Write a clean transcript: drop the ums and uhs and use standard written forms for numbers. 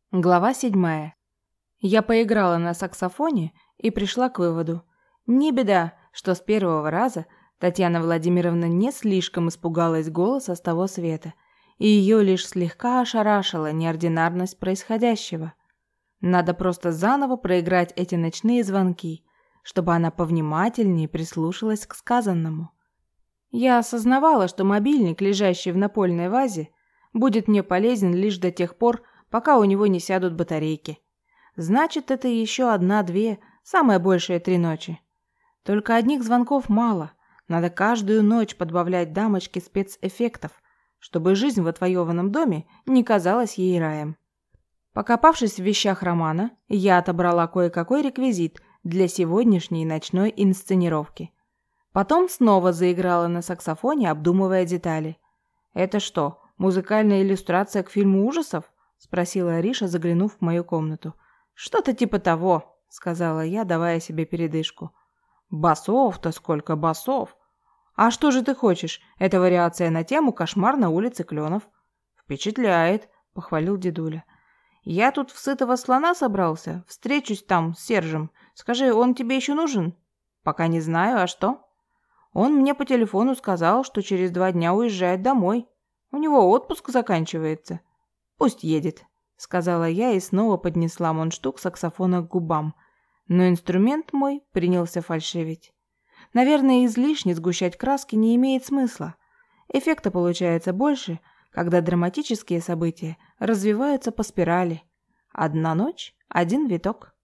Глава 7. Я поиграла на саксофоне и пришла к выводу. Не беда, что с первого раза Татьяна Владимировна не слишком испугалась голоса с того света, и ее лишь слегка ошарашила неординарность происходящего. Надо просто заново проиграть эти ночные звонки, чтобы она повнимательнее прислушалась к сказанному. Я осознавала, что мобильник, лежащий в напольной вазе, будет мне полезен лишь до тех пор, пока у него не сядут батарейки. Значит, это еще 1-2, самое большее 3 ночи. Только одних звонков мало. Надо каждую ночь подбавлять дамочке спецэффектов, чтобы жизнь в отвоеванном доме не казалась ей раем. Покопавшись в вещах Романа, я отобрала кое-какой реквизит для сегодняшней ночной инсценировки. Потом снова заиграла на саксофоне, обдумывая детали. «Это что, музыкальная иллюстрация к фильму ужасов?» — спросила Ариша, заглянув в мою комнату. «Что-то типа того», — сказала я, давая себе передышку. «Басов-то сколько басов!» «А что же ты хочешь? Это вариация на тему «Кошмар на улице Кленов». «Впечатляет», — похвалил дедуля. «Я тут в сытого слона собрался. Встречусь там с Сержем. Скажи, он тебе еще нужен?» «Пока не знаю, а что?» «Он мне по телефону сказал, что через 2 дня уезжает домой. У него отпуск заканчивается». «Пусть едет», — сказала я и снова поднесла мундштук саксофона к губам. Но инструмент мой принялся фальшивить. Наверное, излишне сгущать краски не имеет смысла. Эффекта получается больше, когда драматические события развиваются по спирали. 1 ночь, 1 виток.